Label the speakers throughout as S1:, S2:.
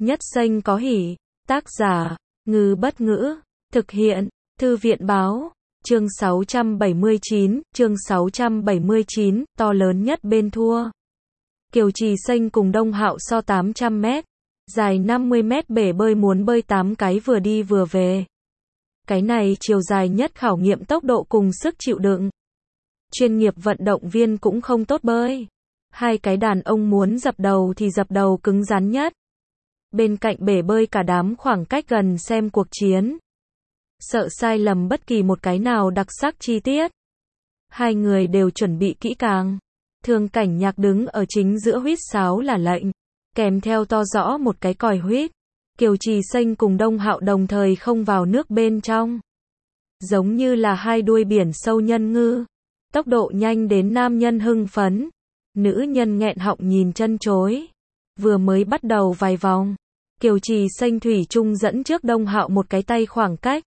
S1: Nhất xanh có hỉ. Tác giả, Ngư Bất Ngữ. Thực hiện, Thư viện Báo. Chương 679, to lớn nhất bên thua. Kiều Trì Xanh cùng Đông Hạo so 800 mét. Dài 50 mét bể bơi muốn bơi 8 cái vừa đi vừa về. Cái này chiều dài nhất khảo nghiệm tốc độ cùng sức chịu đựng. Chuyên nghiệp vận động viên cũng không tốt bơi. Hai cái đàn ông muốn dập đầu thì dập đầu cứng rắn nhất. Bên cạnh bể bơi cả đám khoảng cách gần xem cuộc chiến. Sợ sai lầm bất kỳ một cái nào đặc sắc chi tiết. Hai người đều chuẩn bị kỹ càng. Thương Cảnh Nhạc đứng ở chính giữa huýt sáo là lệnh, kèm theo to rõ một cái còi huýt. Kiều Trì Xanh cùng Đông Hạo đồng thời không vào nước bên trong. Giống như là hai đuôi biển sâu nhân ngư. Tốc độ nhanh đến nam nhân hưng phấn. Nữ nhân nghẹn họng nhìn chân chối. Vừa mới bắt đầu vài vòng, Kiều Trì Xanh thủy chung dẫn trước Đông Hạo một cái tay khoảng cách.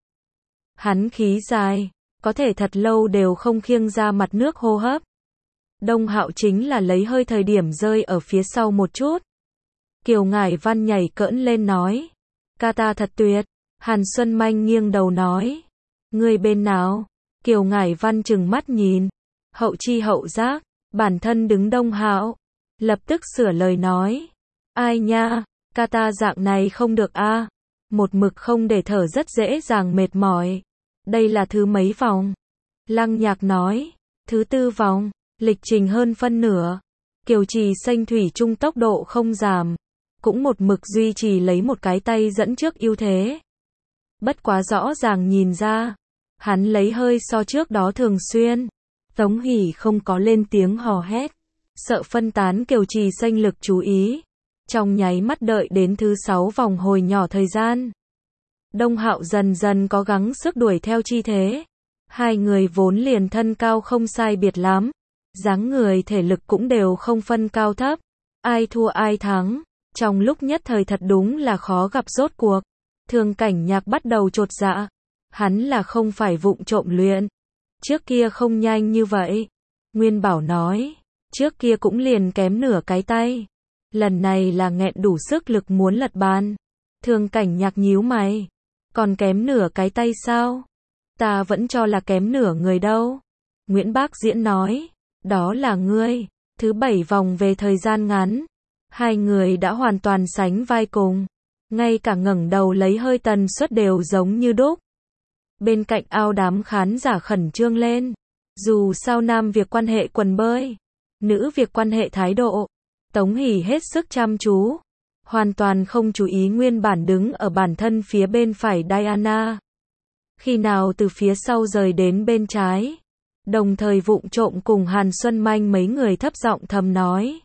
S1: Hắn khí dài, có thể thật lâu đều không khiêng ra mặt nước hô hấp. Đông Hạo chính là lấy hơi thời điểm rơi ở phía sau một chút. Kiều Ngải Văn nhảy cỡn lên nói. Ca ta thật tuyệt. Hàn Xuân Manh nghiêng đầu nói. Người bên nào? Kiều Ngải Văn trừng mắt nhìn. Hậu chi hậu giác, bản thân đứng Đông Hạo. Lập tức sửa lời nói. Ai nha, ca ta dạng này không được a. Một mực không để thở rất dễ dàng mệt mỏi. Đây là thứ mấy vòng? Lăng Nhạc nói. Thứ 4 vòng, lịch trình hơn phân nửa. Kiều Trì Xanh thủy chung tốc độ không giảm. Cũng một mực duy trì lấy một cái tay dẫn trước ưu thế. Bất quá rõ ràng nhìn ra, hắn lấy hơi so trước đó thường xuyên. Tống Hỷ không có lên tiếng hò hét, sợ phân tán Kiều Trì Xanh lực chú ý. Trong nháy mắt đợi đến thứ 6 vòng hồi nhỏ thời gian. Đông Hạo dần dần có gắng sức đuổi theo chi thế. Hai người vốn liền thân cao không sai biệt lắm. Dáng người thể lực cũng đều không phân cao thấp. Ai thua ai thắng. Trong lúc nhất thời thật đúng là khó gặp rốt cuộc. Thương Cảnh Nhạc bắt đầu chột dạ. Hắn là không phải vụng trộm luyện. Trước kia không nhanh như vậy. Nguyên Bảo nói. Trước kia cũng liền kém nửa cái tay. Lần này là nghẹn đủ sức lực muốn lật bàn. Thương Cảnh Nhạc nhíu mày. Còn kém nửa cái tay sao? Ta vẫn cho là kém nửa người đâu. Nguyễn Bác Diễn nói. Đó là ngươi. Thứ 7 vòng về thời gian ngắn. Hai người đã hoàn toàn sánh vai cùng. Ngay cả ngẩng đầu lấy hơi tần suất đều giống như đúc. Bên cạnh ao đám khán giả khẩn trương lên. Dù sao nam việc quan hệ quần bơi, nữ việc quan hệ thái độ. Tống Hỷ hết sức chăm chú. Hoàn toàn không chú ý nguyên bản đứng ở bản thân phía bên phải Diana. Khi nào từ phía sau rời đến bên trái. Đồng thời vụng trộm cùng Hàn Xuân Manh mấy người thấp giọng thầm nói.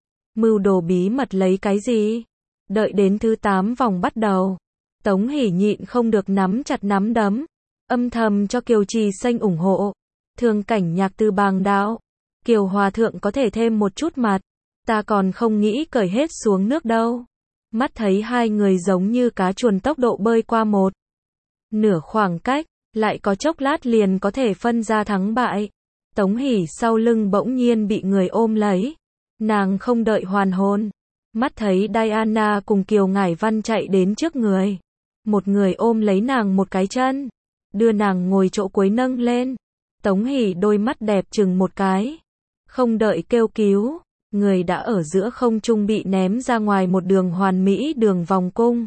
S1: Mưu đồ bí mật lấy cái gì? Đợi đến thứ 8 vòng bắt đầu. Tống Hỷ nhịn không được nắm chặt nắm đấm. Âm thầm cho Kiều Trì Xanh ủng hộ. Thương Cảnh Nhạc từ bàng đạo. Kiều Hòa Thượng có thể thêm một chút mặt. Ta còn không nghĩ cởi hết xuống nước đâu. Mắt thấy hai người giống như cá chuồn tốc độ bơi qua một nửa khoảng cách. Lại có chốc lát liền có thể phân ra thắng bại. Tống Hỷ sau lưng bỗng nhiên bị người ôm lấy. Nàng không đợi hoàn hồn. Mắt thấy Diana cùng Kiều Ngải Văn chạy đến trước người. Một người ôm lấy nàng một cái chân. Đưa nàng ngồi chỗ cuối nâng lên. Tống Hỷ đôi mắt đẹp chừng một cái. Không đợi kêu cứu. Người đã ở giữa không trung bị ném ra ngoài một đường hoàn mỹ đường vòng cung.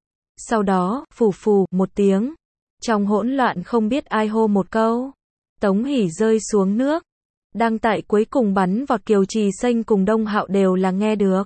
S1: Sau đó, phù phù một tiếng. Trong hỗn loạn không biết ai hô một câu. Tống Hỷ rơi xuống nước. Đang tại cuối cùng bắn vọt Kiều Trì Xanh cùng Đông Hạo đều là nghe được.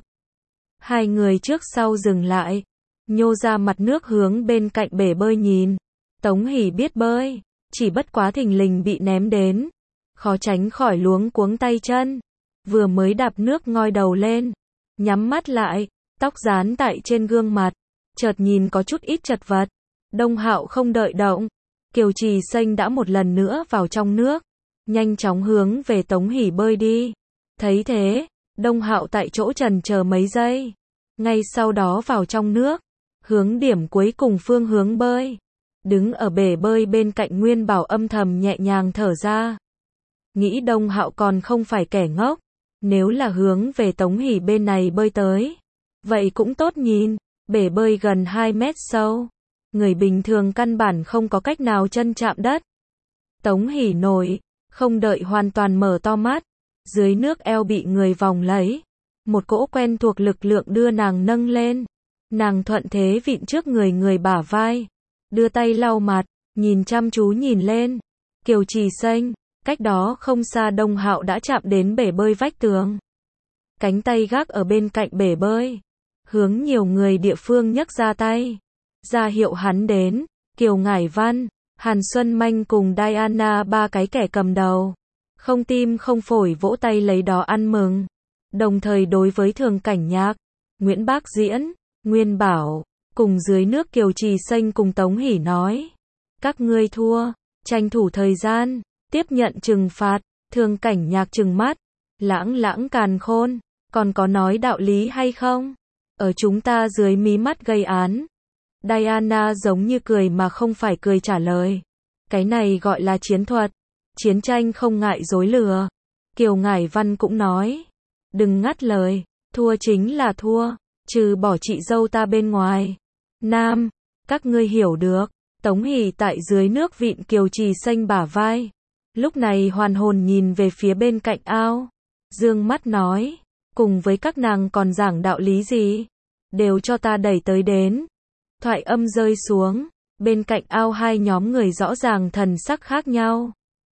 S1: Hai người trước sau dừng lại. Nhô ra mặt nước hướng bên cạnh bể bơi nhìn. Tống Hỷ biết bơi. Chỉ bất quá thình lình bị ném đến. Khó tránh khỏi luống cuống tay chân. Vừa mới đạp nước ngoi đầu lên. Nhắm mắt lại. Tóc dán tại trên gương mặt. Chợt nhìn có chút ít chật vật. Đông Hạo không đợi động. Kiều Trì Xanh đã một lần nữa vào trong nước. Nhanh chóng hướng về Tống Hỷ bơi đi. Thấy thế, Đông Hạo tại chỗ chần chờ mấy giây. Ngay sau đó vào trong nước. Hướng điểm cuối cùng phương hướng bơi. Đứng ở bể bơi bên cạnh Nguyên Bảo âm thầm nhẹ nhàng thở ra. Nghĩ Đông Hạo còn không phải kẻ ngốc. Nếu là hướng về Tống Hỷ bên này bơi tới. Vậy cũng tốt nhìn. Bể bơi gần 2 mét sâu. Người bình thường căn bản không có cách nào chân chạm đất. Tống Hỷ nổi, không đợi hoàn toàn mở to mắt. Dưới nước eo bị người vòng lấy. Một cỗ quen thuộc lực lượng đưa nàng nâng lên. Nàng thuận thế vịn trước người bả vai. Đưa tay lau mặt, nhìn chăm chú nhìn lên. Kiều Trì Xanh, cách đó không xa Đông Hạo đã chạm đến bể bơi vách tường. Cánh tay gác ở bên cạnh bể bơi. Hướng nhiều người địa phương nhấc ra tay. Ra hiệu hắn đến. Kiều Ngải Văn, Hàn Xuân Manh cùng Diana ba cái kẻ cầm đầu. Không tim không phổi vỗ tay lấy đó ăn mừng. Đồng thời đối với Thường Cảnh Nhạc, Nguyễn Bác Diễn, Nguyên Bảo, cùng dưới nước Kiều Trì Xanh cùng Tống Hỷ nói. Các ngươi thua, tranh thủ thời gian, tiếp nhận trừng phạt. Thường Cảnh Nhạc trừng mắt, lãng càn khôn, còn có nói đạo lý hay không? Ở chúng ta dưới mí mắt gây án. Diana giống như cười mà không phải cười trả lời. Cái này gọi là chiến thuật. Chiến tranh không ngại dối lừa. Kiều Ngải Văn cũng nói. Đừng ngắt lời, thua chính là thua, trừ bỏ chị dâu ta bên ngoài. Nam, các ngươi hiểu được. Tống Hỷ tại dưới nước vịn Kiều Trì Xanh bả vai. Lúc này hoàn hồn nhìn về phía bên cạnh ao. Dương mắt nói, cùng với các nàng còn giảng đạo lý gì? Đều cho ta đẩy tới đến. Thoại âm rơi xuống, bên cạnh ao hai nhóm người rõ ràng thần sắc khác nhau.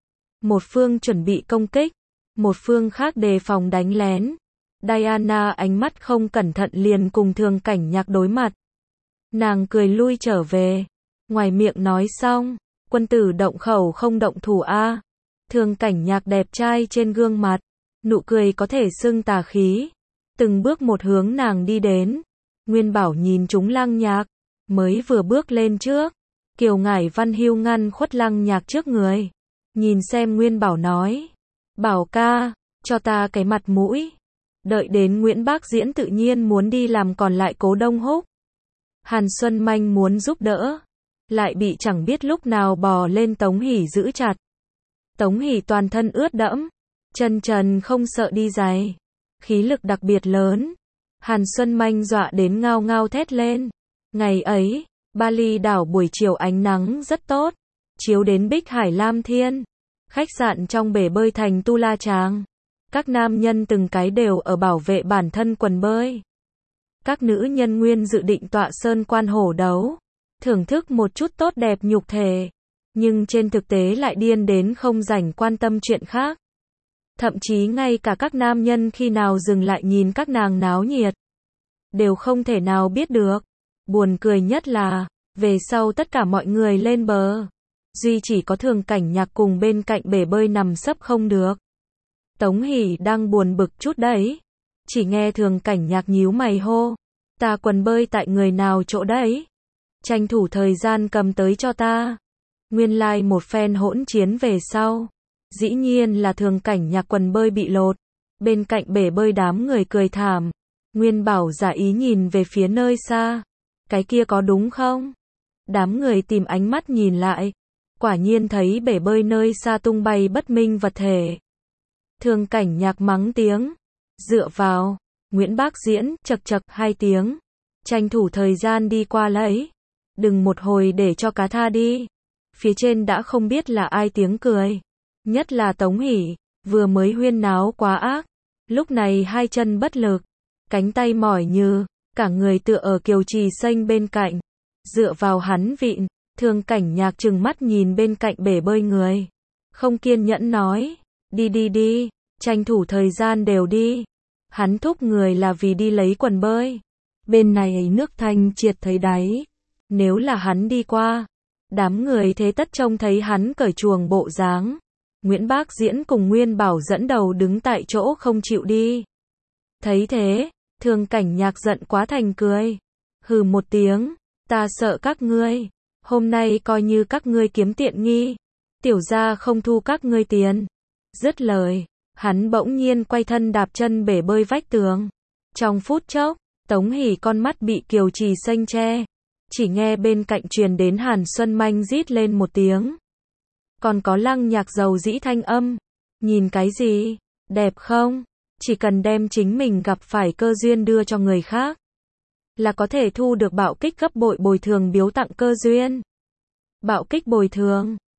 S1: Một phương chuẩn bị công kích, một phương khác đề phòng đánh lén. Diana ánh mắt không cẩn thận liền cùng Thường Cảnh Nhạc đối mặt. Nàng cười lui trở về, ngoài miệng nói xong, quân tử động khẩu không động thủ a. Thường Cảnh Nhạc đẹp trai trên gương mặt, nụ cười có thể xưng tà khí. Từng bước một hướng nàng đi đến. Nguyên Bảo nhìn chúng Lăng Nhạc, mới vừa bước lên trước. Kiều Ngải Văn hiu ngăn khuất Lăng Nhạc trước người. Nhìn xem Nguyên Bảo nói. Bảo ca, cho ta cái mặt mũi. Đợi đến Nguyễn Bác Diễn tự nhiên muốn đi làm còn lại Cố Đông Húc. Hàn Xuân Manh muốn giúp đỡ. Lại bị chẳng biết lúc nào bò lên Tống Hỷ giữ chặt. Tống Hỷ toàn thân ướt đẫm. Chân trần không sợ đi giày. Khí lực đặc biệt lớn. Hàn Xuân Manh dọa đến ngao ngao thét lên. Ngày ấy, Bali đảo buổi chiều ánh nắng rất tốt. Chiếu đến Bích Hải Lam Thiên. Khách sạn trong bể bơi thành tu la tràng. Các nam nhân từng cái đều ở bảo vệ bản thân quần bơi. Các nữ nhân nguyên dự định tọa sơn quan hổ đấu. Thưởng thức một chút tốt đẹp nhục thể. Nhưng trên thực tế lại điên đến không rảnh quan tâm chuyện khác. Thậm chí ngay cả các nam nhân khi nào dừng lại nhìn các nàng náo nhiệt. Đều không thể nào biết được. Buồn cười nhất là, về sau tất cả mọi người lên bờ. Duy chỉ có Thường Cảnh Nhạc cùng bên cạnh bể bơi nằm sấp không được. Tống Hỷ đang buồn bực chút đấy. Chỉ nghe Thường Cảnh Nhạc nhíu mày hô. Ta quần bơi tại người nào chỗ đấy? Tranh thủ thời gian cầm tới cho ta. Nguyên lai một phen hỗn chiến về sau. Dĩ nhiên là Thường Cảnh Nhạc quần bơi bị lột. Bên cạnh bể bơi đám người cười thảm. Nguyên Bảo giả ý nhìn về phía nơi xa. Cái kia có đúng không? Đám người tìm ánh mắt nhìn lại. Quả nhiên thấy bể bơi nơi xa tung bay bất minh vật thể. Thường Cảnh Nhạc mắng tiếng. Dựa vào. Nguyễn Bác Diễn chật chật hai tiếng. Tranh thủ thời gian đi qua lấy. Đừng một hồi để cho cá tha đi. Phía trên đã không biết là ai tiếng cười. Nhất là Tống Hỷ. Vừa mới huyên náo quá ác. Lúc này hai chân bất lực. Cánh tay mỏi như. Cả người tựa ở Kiều Trì Xanh bên cạnh. Dựa vào hắn vịn. Thường Cảnh Nhạc trừng mắt nhìn bên cạnh bể bơi người. Không kiên nhẫn nói. Đi. Tranh thủ thời gian đều đi. Hắn thúc người là vì đi lấy quần bơi. Bên này nước thanh triệt thấy đáy. Nếu là hắn đi qua. Đám người thế tất trông thấy hắn cởi chuồng bộ dáng. Nguyễn Bác Diễn cùng Nguyên Bảo dẫn đầu đứng tại chỗ không chịu đi. Thấy thế, Thường Cảnh Nhạc giận quá thành cười. Hừ một tiếng. Ta sợ các ngươi. Hôm nay coi như các ngươi kiếm tiện nghi. Tiểu gia không thu các ngươi tiền. Dứt lời, hắn bỗng nhiên quay thân đạp chân bể bơi vách tường. Trong phút chốc, Tống Hỷ con mắt bị Kiều Trì Xanh che. Chỉ nghe bên cạnh truyền đến Hàn Xuân Manh rít lên một tiếng. Còn có Lăng Nhạc dầu dĩ thanh âm. Nhìn cái gì? Đẹp không? Chỉ cần đem chính mình gặp phải cơ duyên đưa cho người khác. là có thể thu được bạo kích gấp bội bồi thường biếu tặng cơ duyên. Bạo kích bồi thường